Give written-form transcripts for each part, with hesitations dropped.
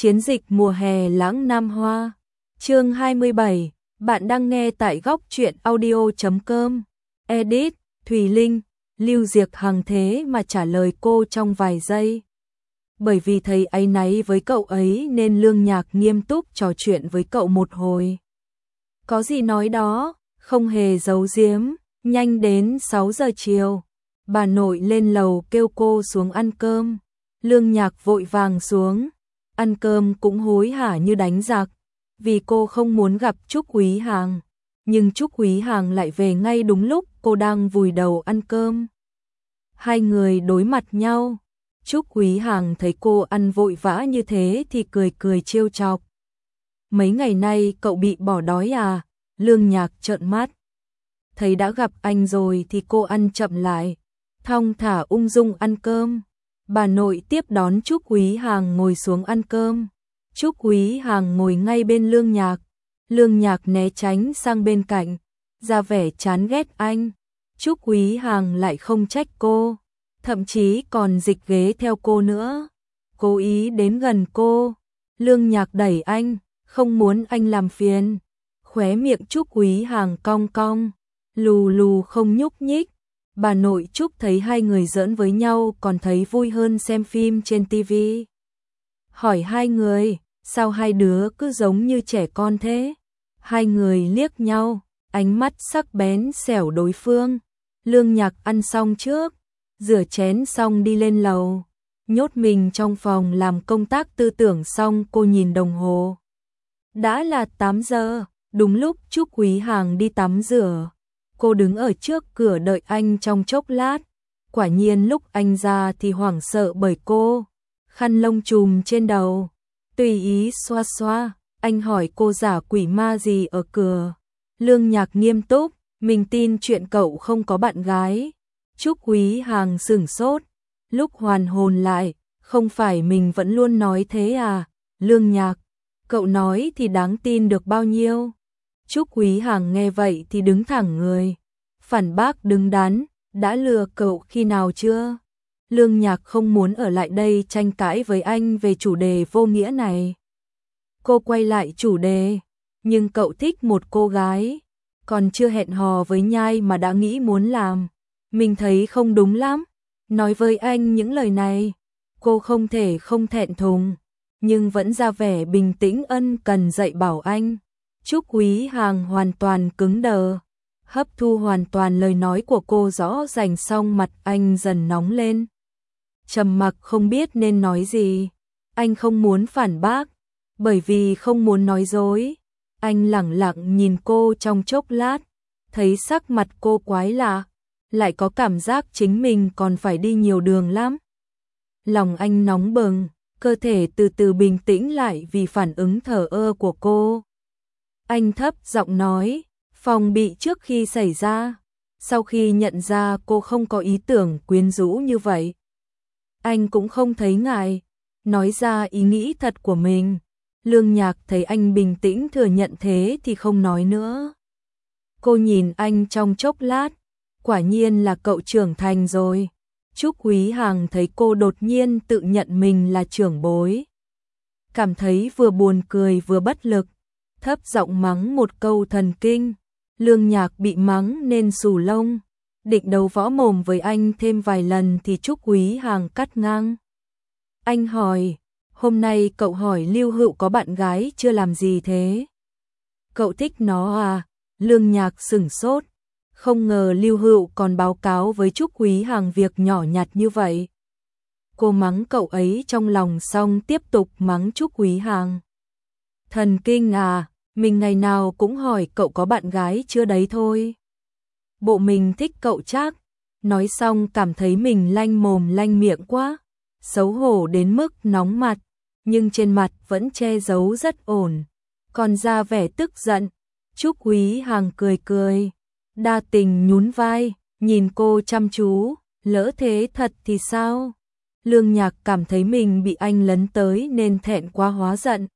Chiến dịch mùa hè lãng Nam Hoa. Chương 27. Bạn đang nghe tại góc truyện audio.com. Edit, Thùy Linh. Lưu Diệc Hằng thế mà trả lời cô trong vài giây. Bởi vì thấy áy náy với cậu ấy nên Lương Nhạc nghiêm túc trò chuyện với cậu một hồi. Có gì nói đó, không hề giấu giếm. Nhanh đến 6 giờ chiều, bà nội lên lầu kêu cô xuống ăn cơm. Lương Nhạc vội vàng xuống. Ăn cơm cũng hối hả như đánh giặc, vì cô không muốn gặp Trúc Quý Hàng. Nhưng Trúc Quý Hàng lại về ngay đúng lúc cô đang vùi đầu ăn cơm. Hai người đối mặt nhau. Trúc Quý Hàng thấy cô ăn vội vã như thế thì cười cười trêu chọc. Mấy ngày nay cậu bị bỏ đói à? Lương Nhạc trợn mắt. Thấy đã gặp anh rồi thì cô ăn chậm lại, thong thả ung dung ăn cơm. Bà nội tiếp đón Trúc Quý Hàng ngồi xuống ăn cơm. Trúc Quý Hàng ngồi ngay bên Lương Nhạc. Lương Nhạc né tránh sang bên cạnh, ra vẻ chán ghét anh. Trúc Quý Hàng lại không trách cô, thậm chí còn dịch ghế theo cô nữa, cố ý đến gần cô. Lương Nhạc đẩy anh, không muốn anh làm phiền. Khóe miệng Trúc Quý Hàng cong cong, lù lù không nhúc nhích. Bà nội Trúc thấy hai người giỡn với nhau còn thấy vui hơn xem phim trên tivi. Hỏi hai người, sao hai đứa cứ giống như trẻ con thế? Hai người liếc nhau, ánh mắt sắc bén xẻo đối phương. Lương Nhạc ăn xong trước, rửa chén xong đi lên lầu, nhốt mình trong phòng làm công tác tư tưởng xong cô nhìn đồng hồ. Đã là 8 giờ, đúng lúc Trúc Quý Hàng đi tắm rửa. Cô đứng ở trước cửa đợi anh trong chốc lát. Quả nhiên lúc anh ra thì hoảng sợ bởi cô. Khăn lông trùm trên đầu, tùy ý xoa xoa. Anh hỏi cô giả quỷ ma gì ở cửa. Lương Nhạc nghiêm túc, mình tin chuyện cậu không có bạn gái. Trúc Quý Hàng sửng sốt. Lúc hoàn hồn lại, không phải mình vẫn luôn nói thế à? Lương Nhạc, cậu nói thì đáng tin được bao nhiêu? Trúc Quý Hàng nghe vậy thì đứng thẳng người, phản bác đứng đắn, đã lừa cậu khi nào chưa? Lương Nhạc không muốn ở lại đây tranh cãi với anh về chủ đề vô nghĩa này. Cô quay lại chủ đề, nhưng cậu thích một cô gái, còn chưa hẹn hò với Nhai mà đã nghĩ muốn làm. Mình thấy không đúng lắm. Nói với anh những lời này, cô không thể không thẹn thùng, nhưng vẫn ra vẻ bình tĩnh ân cần dạy bảo anh. Trúc Quý Hàng hoàn toàn cứng đờ, hấp thu hoàn toàn lời nói của cô rõ rành xong mặt anh dần nóng lên. Trầm mặc không biết nên nói gì, anh không muốn phản bác, bởi vì không muốn nói dối. Anh lẳng lặng nhìn cô trong chốc lát, thấy sắc mặt cô quái lạ, lại có cảm giác chính mình còn phải đi nhiều đường lắm. Lòng anh nóng bừng, cơ thể từ từ bình tĩnh lại vì phản ứng thờ ơ của cô. Anh thấp giọng nói, phòng bị trước khi xảy ra, sau khi nhận ra cô không có ý tưởng quyến rũ như vậy. Anh cũng không thấy ngại, nói ra ý nghĩ thật của mình. Lương Nhạc thấy anh bình tĩnh thừa nhận thế thì không nói nữa. Cô nhìn anh trong chốc lát, quả nhiên là cậu trưởng thành rồi. Trúc Quý Hàng thấy cô đột nhiên tự nhận mình là trưởng bối, cảm thấy vừa buồn cười vừa bất lực, thấp giọng mắng một câu thần kinh. Lương Nhạc bị mắng nên xù lông, định đấu võ mồm với anh thêm vài lần thì Trúc Quý Hàng cắt ngang. Anh hỏi, hôm nay cậu hỏi Lưu Hữu có bạn gái chưa làm gì thế? Cậu thích nó à? Lương Nhạc sửng sốt, không ngờ Lưu Hữu còn báo cáo với Trúc Quý Hàng việc nhỏ nhặt như vậy. Cô mắng cậu ấy trong lòng xong tiếp tục mắng Trúc Quý Hàng. Thần kinh à, mình ngày nào cũng hỏi cậu có bạn gái chưa đấy thôi. Bộ mình thích cậu chắc. Nói xong cảm thấy mình lanh mồm lanh miệng quá, xấu hổ đến mức nóng mặt, nhưng trên mặt vẫn che giấu rất ổn, còn ra vẻ tức giận. Trúc Quý Hàng cười cười, đa tình nhún vai, nhìn cô chăm chú, lỡ thế thật thì sao? Lương Nhạc cảm thấy mình bị anh lấn tới nên thẹn quá hóa giận.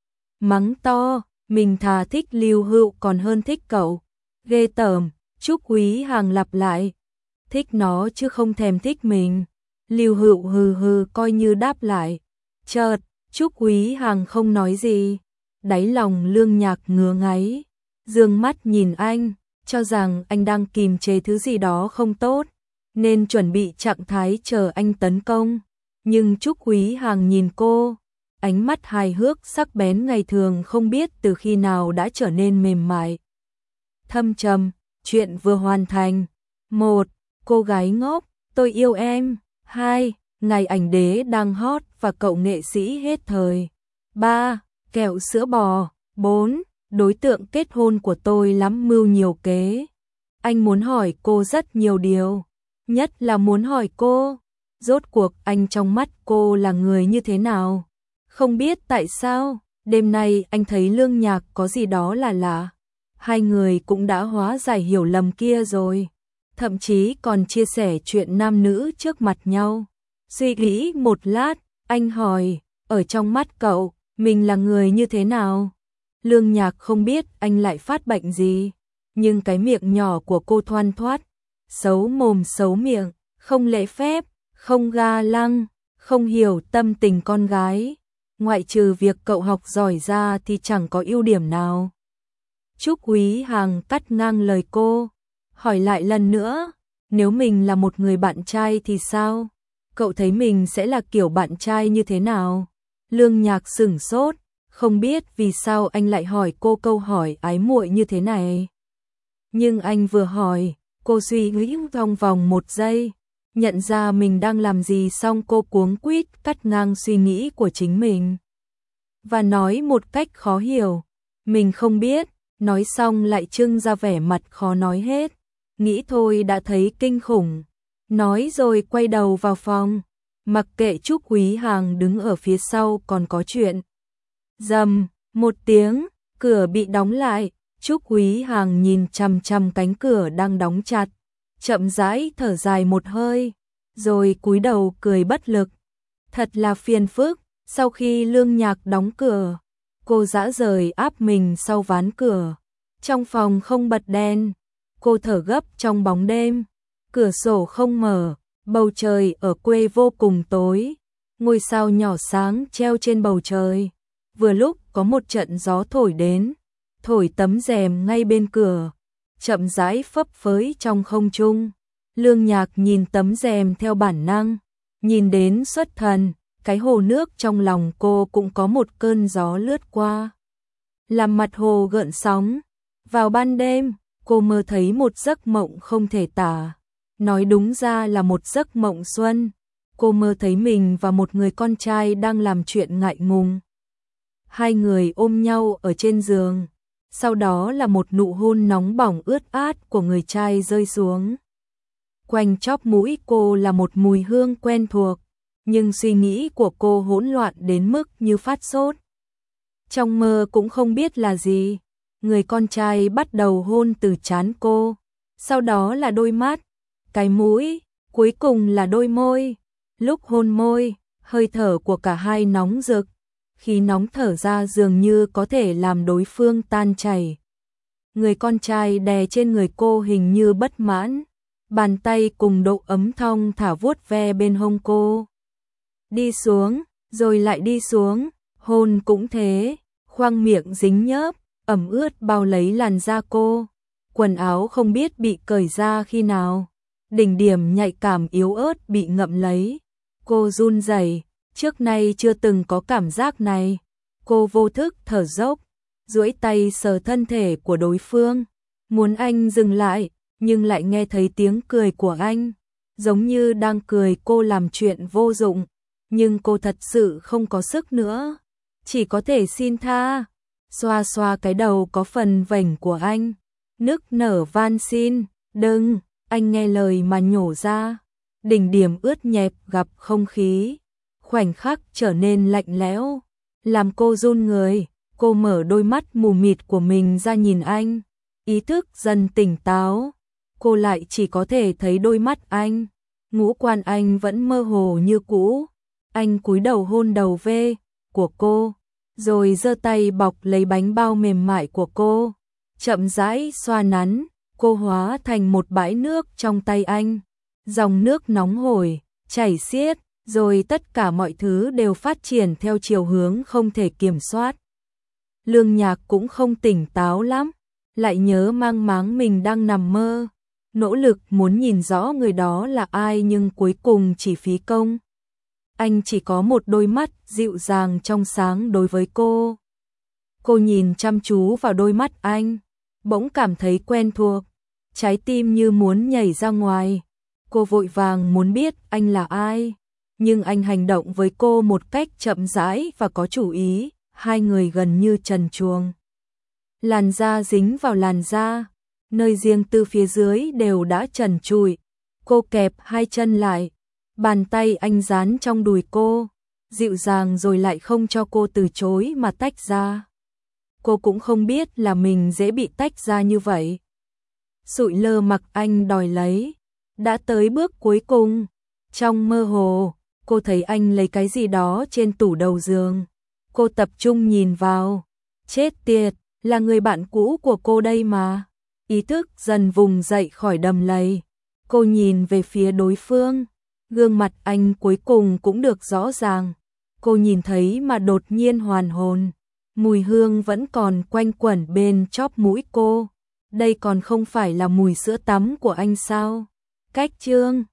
Mắng to, mình thà thích Lưu Hữu còn hơn thích cậu. Ghê tởm. Trúc Quý Hàng lặp lại, thích nó chứ không thèm thích mình. Lưu Hữu hừ hừ coi như đáp lại. Chợt, Trúc Quý Hằng không nói gì, đáy lòng Lương Nhạc ngứa ngáy, dương mắt nhìn anh, cho rằng anh đang kìm chế thứ gì đó không tốt, nên chuẩn bị trạng thái chờ anh tấn công. Nhưng Trúc Quý Hằng nhìn cô, ánh mắt hài hước sắc bén ngày thường không biết từ khi nào đã trở nên mềm mại. Thâm trầm, chuyện vừa hoàn thành. 1. Cô gái ngốc, tôi yêu em. 2. Ngày ảnh đế đang hot và cậu nghệ sĩ hết thời. 3. Kẹo sữa bò. 4. Đối tượng kết hôn của tôi lắm mưu nhiều kế. Anh muốn hỏi cô rất nhiều điều, nhất là muốn hỏi cô, rốt cuộc anh trong mắt cô là người như thế nào? Không biết tại sao, đêm nay anh thấy Lương Nhạc có gì đó là lạ. Hai người cũng đã hóa giải hiểu lầm kia rồi, thậm chí còn chia sẻ chuyện nam nữ trước mặt nhau. Suy nghĩ một lát, anh hỏi, ở trong mắt cậu, mình là người như thế nào? Lương Nhạc không biết anh lại phát bệnh gì, nhưng cái miệng nhỏ của cô thoăn thoắt, xấu mồm xấu miệng, không lễ phép, không ga lăng, không hiểu tâm tình con gái. Ngoại trừ việc cậu học giỏi ra thì chẳng có ưu điểm nào. Trúc Quý Hằng cắt ngang lời cô, hỏi lại lần nữa, nếu mình là một người bạn trai thì sao? Cậu thấy mình sẽ là kiểu bạn trai như thế nào? Lương Nhạc sửng sốt, không biết vì sao anh lại hỏi cô câu hỏi ái muội như thế này. Nhưng anh vừa hỏi, cô suy nghĩ trong vòng 1 giây, nhận ra mình đang làm gì xong cô cuống quýt cắt ngang suy nghĩ của chính mình. Và nói một cách khó hiểu, mình không biết, nói xong lại trưng ra vẻ mặt khó nói hết, nghĩ thôi đã thấy kinh khủng. Nói rồi quay đầu vào phòng, mặc kệ Trúc Quý Hằng đứng ở phía sau còn có chuyện. Rầm, một tiếng, cửa bị đóng lại, Trúc Quý Hằng nhìn chằm chằm cánh cửa đang đóng chặt, chậm rãi thở dài một hơi, rồi cúi đầu cười bất lực. Thật là phiền phức, sau khi Lương Nhạc đóng cửa, cô dã rời áp mình sau ván cửa. Trong phòng không bật đèn, cô thở gấp trong bóng đêm, cửa sổ không mở, bầu trời ở quê vô cùng tối, ngôi sao nhỏ sáng treo trên bầu trời. Vừa lúc có một trận gió thổi đến, thổi tấm rèm ngay bên cửa, chậm rãi phấp phới trong không trung. Lương Nhạc nhìn tấm rèm theo bản năng, nhìn đến xuất thần, cái hồ nước trong lòng cô cũng có một cơn gió lướt qua, làm mặt hồ gợn sóng. Vào ban đêm, cô mơ thấy một giấc mộng không thể tả, nói đúng ra là một giấc mộng xuân. Cô mơ thấy mình và một người con trai đang làm chuyện ngại ngùng. Hai người ôm nhau ở trên giường, sau đó là một nụ hôn nóng bỏng ướt át của người trai rơi xuống. Quanh chóp mũi cô là một mùi hương quen thuộc, nhưng suy nghĩ của cô hỗn loạn đến mức như phát sốt. Trong mơ cũng không biết là gì, người con trai bắt đầu hôn từ trán cô, sau đó là đôi mắt, cái mũi, cuối cùng là đôi môi. Lúc hôn môi, hơi thở của cả hai nóng rực, khí nóng thở ra dường như có thể làm đối phương tan chảy. Người con trai đè trên người cô hình như bất mãn, bàn tay cùng độ ấm thong thả vuốt ve bên hông cô. Đi xuống, rồi lại đi xuống, hôn cũng thế, khoang miệng dính nhớp, ẩm ướt bao lấy làn da cô, quần áo không biết bị cởi ra khi nào, đỉnh điểm nhạy cảm yếu ớt bị ngậm lấy. Cô run rẩy, trước nay chưa từng có cảm giác này. Cô vô thức thở dốc, duỗi tay sờ thân thể của đối phương, muốn anh dừng lại, nhưng lại nghe thấy tiếng cười của anh, giống như đang cười cô làm chuyện vô dụng, nhưng cô thật sự không có sức nữa, chỉ có thể xin tha. Xoa xoa cái đầu có phần vểnh của anh, nức nở van xin, đừng, anh nghe lời mà nhổ ra. Đỉnh điểm ướt nhẹp gặp không khí, khoảnh khắc trở nên lạnh lẽo, làm cô run người. Cô mở đôi mắt mù mịt của mình ra nhìn anh, ý thức dần tỉnh táo, cô lại chỉ có thể thấy đôi mắt anh, ngũ quan anh vẫn mơ hồ như cũ. Anh cúi đầu hôn đầu ve của cô, rồi giơ tay bọc lấy bánh bao mềm mại của cô, chậm rãi xoa nắn, cô hóa thành một bãi nước trong tay anh. Dòng nước nóng hổi, chảy xiết, rồi tất cả mọi thứ đều phát triển theo chiều hướng không thể kiểm soát. Lương Nhạc cũng không tỉnh táo lắm, lại nhớ mang máng mình đang nằm mơ, nỗ lực muốn nhìn rõ người đó là ai nhưng cuối cùng chỉ phí công. Anh chỉ có một đôi mắt dịu dàng trong sáng đối với cô. Cô nhìn chăm chú vào đôi mắt anh, bỗng cảm thấy quen thuộc, trái tim như muốn nhảy ra ngoài. Cô vội vàng muốn biết anh là ai, nhưng anh hành động với cô một cách chậm rãi và có chủ ý, hai người gần như trần truồng. Làn da dính vào làn da, nơi riêng tư phía dưới đều đã trần trụi. Cô kẹp hai chân lại, bàn tay anh dán trong đùi cô, dịu dàng rồi lại không cho cô từ chối mà tách ra. Cô cũng không biết là mình dễ bị tách ra như vậy. Sụi lơ mặc anh đòi lấy, đã tới bước cuối cùng. Trong mơ hồ, cô thấy anh lấy cái gì đó trên tủ đầu giường. Cô tập trung nhìn vào, chết tiệt, là người bạn cũ của cô đây mà. Ý thức dần vùng dậy khỏi đầm lầy. Cô nhìn về phía đối phương, gương mặt anh cuối cùng cũng được rõ ràng. Cô nhìn thấy mà đột nhiên hoàn hồn. Mùi hương vẫn còn quanh quẩn bên chóp mũi cô. Đây còn không phải là mùi sữa tắm của anh sao? Cách chương